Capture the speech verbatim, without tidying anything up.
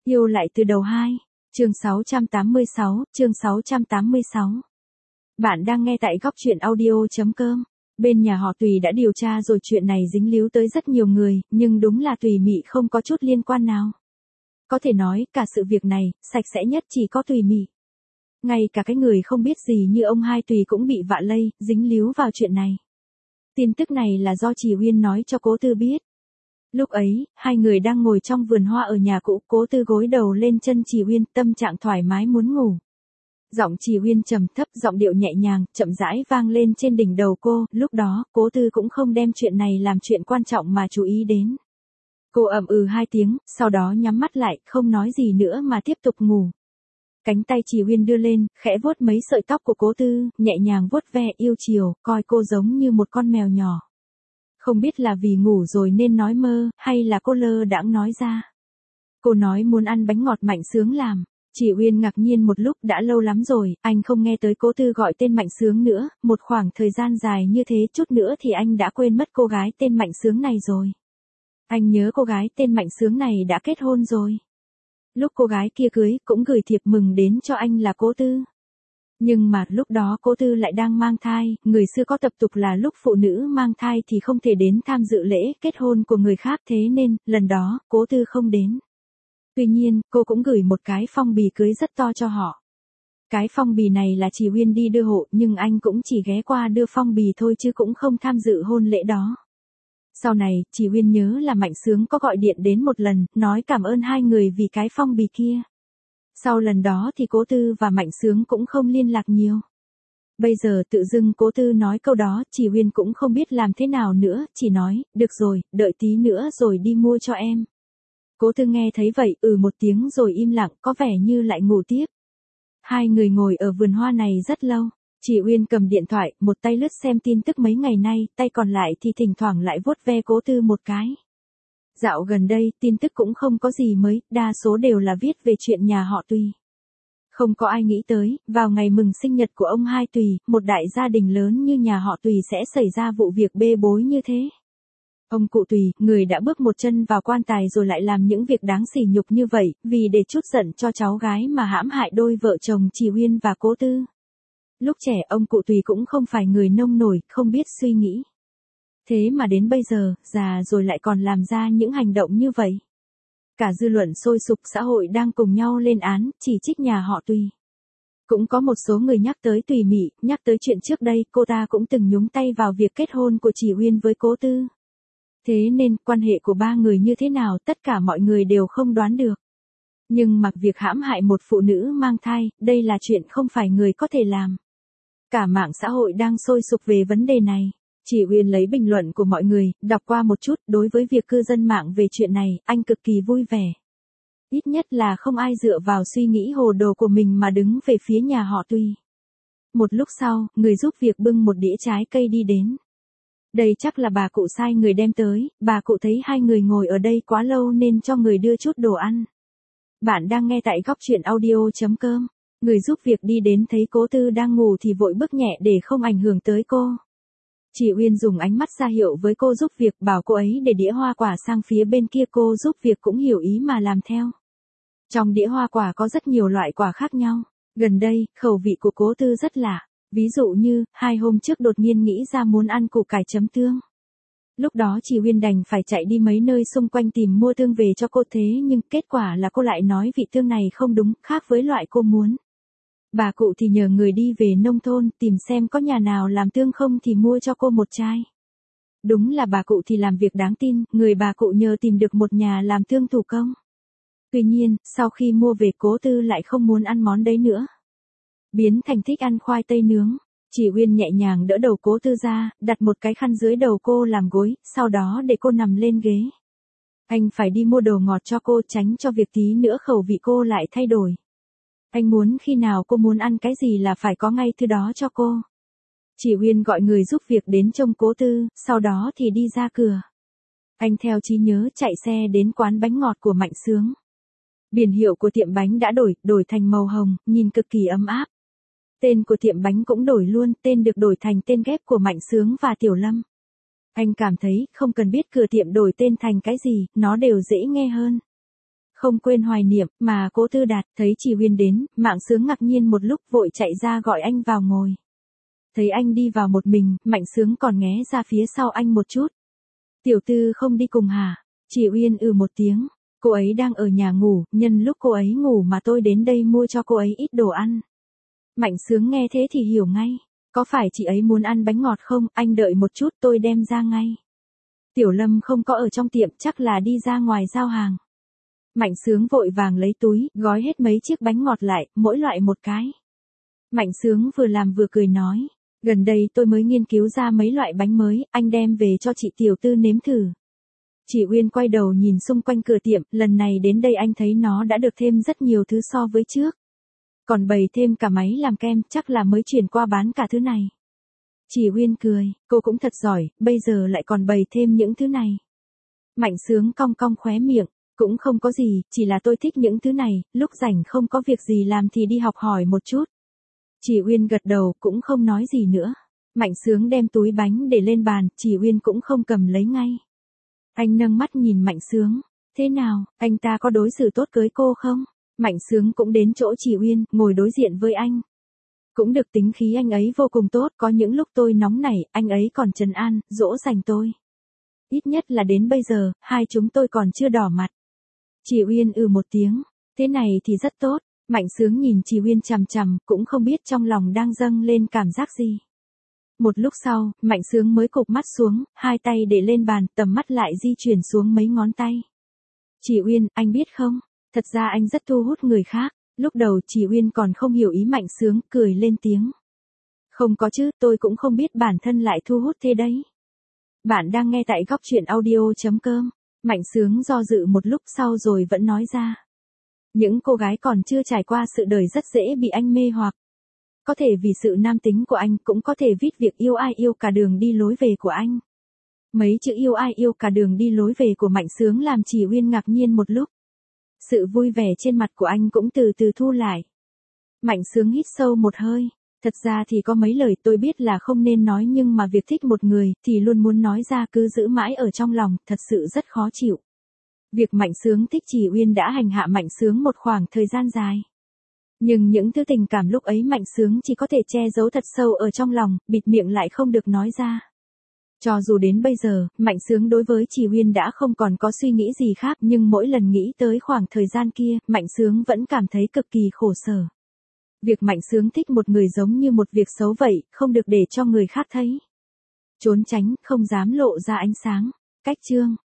Yêu lại từ đầu hai, chương sáu trăm tám mươi sáu, chương sáu trăm tám mươi sáu. Bạn đang nghe tại góc truyện audio.com. Bên nhà họ Tùy đã điều tra rồi, chuyện này dính líu tới rất nhiều người, nhưng đúng là Tùy Mị không có chút liên quan nào. Có thể nói, cả sự việc này, sạch sẽ nhất chỉ có Tùy Mị. Ngay cả cái người không biết gì như ông Hai Tùy cũng bị vạ lây, dính líu vào chuyện này. Tin tức này là do Chỉ Uyên nói cho Cố Tư biết. Lúc ấy, hai người đang ngồi trong vườn hoa ở nhà cũ, Cố Tư gối đầu lên chân Chỉ Uyên, tâm trạng thoải mái muốn ngủ. Giọng Chỉ Uyên trầm thấp, giọng điệu nhẹ nhàng, chậm rãi vang lên trên đỉnh đầu cô, lúc đó, Cố Tư cũng không đem chuyện này làm chuyện quan trọng mà chú ý đến. Cô ậm ừ hai tiếng, sau đó nhắm mắt lại, không nói gì nữa mà tiếp tục ngủ. Cánh tay Chỉ Uyên đưa lên, khẽ vuốt mấy sợi tóc của Cố Tư, nhẹ nhàng vuốt ve yêu chiều, coi cô giống như một con mèo nhỏ. Không biết là vì ngủ rồi nên nói mơ, hay là cô lơ đãng nói ra. Cô nói muốn ăn bánh ngọt Mạnh Sướng làm. Chỉ Uyên ngạc nhiên một lúc, đã lâu lắm rồi, anh không nghe tới Cố Tư gọi tên Mạnh Sướng nữa, một khoảng thời gian dài như thế, chút nữa thì anh đã quên mất cô gái tên Mạnh Sướng này rồi. Anh nhớ cô gái tên Mạnh Sướng này đã kết hôn rồi. Lúc cô gái kia cưới, cũng gửi thiệp mừng đến cho anh là Cố Tư. Nhưng mà lúc đó Cố Tư lại đang mang thai, người xưa có tập tục là lúc phụ nữ mang thai thì không thể đến tham dự lễ kết hôn của người khác, thế nên, lần đó, Cố Tư không đến. Tuy nhiên, cô cũng gửi một cái phong bì cưới rất to cho họ. Cái phong bì này là Chỉ Uyên đi đưa hộ, nhưng anh cũng chỉ ghé qua đưa phong bì thôi chứ cũng không tham dự hôn lễ đó. Sau này, Chỉ Uyên nhớ là Mạnh Sướng có gọi điện đến một lần, nói cảm ơn hai người vì cái phong bì kia. Sau lần đó thì Cố Tư và Mạnh Sướng cũng không liên lạc nhiều. Bây giờ tự dưng Cố Tư nói câu đó, Chỉ Uyên cũng không biết làm thế nào nữa, chỉ nói, được rồi, đợi tí nữa rồi đi mua cho em. Cố Tư nghe thấy vậy, ừ một tiếng rồi im lặng, có vẻ như lại ngủ tiếp. Hai người ngồi ở vườn hoa này rất lâu. Chỉ Uyên cầm điện thoại, một tay lướt xem tin tức mấy ngày nay, tay còn lại thì thỉnh thoảng lại vuốt ve Cố Tư một cái. Dạo gần đây, tin tức cũng không có gì mới, đa số đều là viết về chuyện nhà họ Tùy. Không có ai nghĩ tới, vào ngày mừng sinh nhật của ông Hai Tùy, một đại gia đình lớn như nhà họ Tùy sẽ xảy ra vụ việc bê bối như thế. Ông cụ Tùy, người đã bước một chân vào quan tài rồi lại làm những việc đáng sỉ nhục như vậy, vì để trút giận cho cháu gái mà hãm hại đôi vợ chồng Chỉ Uyên và Cố Tư. Lúc trẻ ông cụ Tùy cũng không phải người nông nổi, không biết suy nghĩ. Thế mà đến bây giờ, già rồi lại còn làm ra những hành động như vậy. Cả dư luận sôi sục, xã hội đang cùng nhau lên án, chỉ trích nhà họ Tùy. Cũng có một số người nhắc tới Tùy Mị, nhắc tới chuyện trước đây, cô ta cũng từng nhúng tay vào việc kết hôn của Chỉ Uyên với Cố Tư. Thế nên, quan hệ của ba người như thế nào tất cả mọi người đều không đoán được. Nhưng mặc việc hãm hại một phụ nữ mang thai, đây là chuyện không phải người có thể làm. Cả mạng xã hội đang sôi sục về vấn đề này. Chỉ Uyên lấy bình luận của mọi người, đọc qua một chút, đối với việc cư dân mạng về chuyện này, anh cực kỳ vui vẻ. Ít nhất là không ai dựa vào suy nghĩ hồ đồ của mình mà đứng về phía nhà họ Tùy. Một lúc sau, người giúp việc bưng một đĩa trái cây đi đến. Đây chắc là bà cụ sai người đem tới, bà cụ thấy hai người ngồi ở đây quá lâu nên cho người đưa chút đồ ăn. Bạn đang nghe tại góc truyện audio.com. Người giúp việc đi đến thấy Cố Tư đang ngủ thì vội bước nhẹ để không ảnh hưởng tới cô. Chỉ Uyên dùng ánh mắt ra hiệu với cô giúp việc, bảo cô ấy để đĩa hoa quả sang phía bên kia, cô giúp việc cũng hiểu ý mà làm theo. Trong đĩa hoa quả có rất nhiều loại quả khác nhau. Gần đây, khẩu vị của Cố Tư rất lạ. Ví dụ như, hai hôm trước đột nhiên nghĩ ra muốn ăn củ cải chấm tương. Lúc đó Chỉ Uyên đành phải chạy đi mấy nơi xung quanh tìm mua tương về cho cô, thế nhưng kết quả là cô lại nói vị tương này không đúng, khác với loại cô muốn. Bà cụ thì nhờ người đi về nông thôn tìm xem có nhà nào làm tương không thì mua cho cô một chai. Đúng là bà cụ thì làm việc đáng tin, người bà cụ nhờ tìm được một nhà làm tương thủ công. Tuy nhiên, sau khi mua về Cố Tư lại không muốn ăn món đấy nữa. Biến thành thích ăn khoai tây nướng. Chỉ Uyên nhẹ nhàng đỡ đầu Cố Tư ra, đặt một cái khăn dưới đầu cô làm gối, sau đó để cô nằm lên ghế. Anh phải đi mua đồ ngọt cho cô, tránh cho việc tí nữa khẩu vị cô lại thay đổi. Anh muốn khi nào cô muốn ăn cái gì là phải có ngay thứ đó cho cô. Chỉ Uyên gọi người giúp việc đến trông Cố Tư, sau đó thì đi ra cửa. Anh theo trí nhớ chạy xe đến quán bánh ngọt của Mạnh Sướng. Biển hiệu của tiệm bánh đã đổi, đổi thành màu hồng, nhìn cực kỳ ấm áp. Tên của tiệm bánh cũng đổi luôn, tên được đổi thành tên ghép của Mạnh Sướng và Tiểu Lâm. Anh cảm thấy, không cần biết cửa tiệm đổi tên thành cái gì, nó đều dễ nghe hơn. Không quên hoài niệm, mà Cố Tư Đạt thấy Chỉ Uyên đến, Mạng Sướng ngạc nhiên một lúc vội chạy ra gọi anh vào ngồi. Thấy anh đi vào một mình, Mạnh Sướng còn nghé ra phía sau anh một chút. Tiểu Tư không đi cùng hả? Chỉ Uyên ừ một tiếng. Cô ấy đang ở nhà ngủ, nhân lúc cô ấy ngủ mà tôi đến đây mua cho cô ấy ít đồ ăn. Mạnh Sướng nghe thế thì hiểu ngay. Có phải chị ấy muốn ăn bánh ngọt không? Anh đợi một chút tôi đem ra ngay. Tiểu Lâm không có ở trong tiệm, chắc là đi ra ngoài giao hàng. Mạnh Sướng vội vàng lấy túi, gói hết mấy chiếc bánh ngọt lại, mỗi loại một cái. Mạnh Sướng vừa làm vừa cười nói. Gần đây tôi mới nghiên cứu ra mấy loại bánh mới, anh đem về cho chị Tiểu Tư nếm thử. Chỉ Uyên quay đầu nhìn xung quanh cửa tiệm, lần này đến đây anh thấy nó đã được thêm rất nhiều thứ so với trước. Còn bày thêm cả máy làm kem, chắc là mới chuyển qua bán cả thứ này. Chỉ Uyên cười, cô cũng thật giỏi, bây giờ lại còn bày thêm những thứ này. Mạnh Sướng cong cong khóe miệng, cũng không có gì, chỉ là tôi thích những thứ này, lúc rảnh không có việc gì làm thì đi học hỏi một chút. Chỉ Uyên gật đầu, cũng không nói gì nữa. Mạnh Sướng đem túi bánh để lên bàn, Chỉ Uyên cũng không cầm lấy ngay. Anh nâng mắt nhìn Mạnh Sướng, thế nào, anh ta có đối xử tốt với cô không? Mạnh Sướng cũng đến chỗ Chỉ Uyên, ngồi đối diện với anh. Cũng được, tính khí anh ấy vô cùng tốt, có những lúc tôi nóng nảy, anh ấy còn trấn an, dỗ dành tôi. Ít nhất là đến bây giờ, hai chúng tôi còn chưa đỏ mặt. Chỉ Uyên ừ một tiếng, thế này thì rất tốt. Mạnh Sướng nhìn Chỉ Uyên chằm chằm, cũng không biết trong lòng đang dâng lên cảm giác gì. Một lúc sau, Mạnh Sướng mới cụp mắt xuống, hai tay để lên bàn, tầm mắt lại di chuyển xuống mấy ngón tay. Chỉ Uyên, anh biết không, thật ra anh rất thu hút người khác. Lúc đầu Chỉ Uyên còn không hiểu ý Mạnh Sướng, cười lên tiếng. Không có chứ, tôi cũng không biết bản thân lại thu hút thế đấy. Bạn đang nghe tại góc truyện audio.com. Mạnh Sướng do dự một lúc sau rồi vẫn nói ra. Những cô gái còn chưa trải qua sự đời rất dễ bị anh mê hoặc. Có thể vì sự nam tính của anh, cũng có thể viết việc yêu ai yêu cả đường đi lối về của anh. Mấy chữ yêu ai yêu cả đường đi lối về của Mạnh Sướng làm Chỉ Uyên ngạc nhiên một lúc. Sự vui vẻ trên mặt của anh cũng từ từ thu lại. Mạnh Sướng hít sâu một hơi. Thật ra thì có mấy lời tôi biết là không nên nói, nhưng mà việc thích một người thì luôn muốn nói ra, cứ giữ mãi ở trong lòng, thật sự rất khó chịu. Việc Mạnh Sướng thích Chỉ Uyên đã hành hạ Mạnh Sướng một khoảng thời gian dài. Nhưng những thứ tình cảm lúc ấy Mạnh Sướng chỉ có thể che giấu thật sâu ở trong lòng, bịt miệng lại không được nói ra. Cho dù đến bây giờ, Mạnh Sướng đối với Chỉ Uyên đã không còn có suy nghĩ gì khác, nhưng mỗi lần nghĩ tới khoảng thời gian kia, Mạnh Sướng vẫn cảm thấy cực kỳ khổ sở. Việc Mạnh Sướng thích một người giống như một việc xấu vậy, không được để cho người khác thấy. Trốn tránh, không dám lộ ra ánh sáng. Cách chương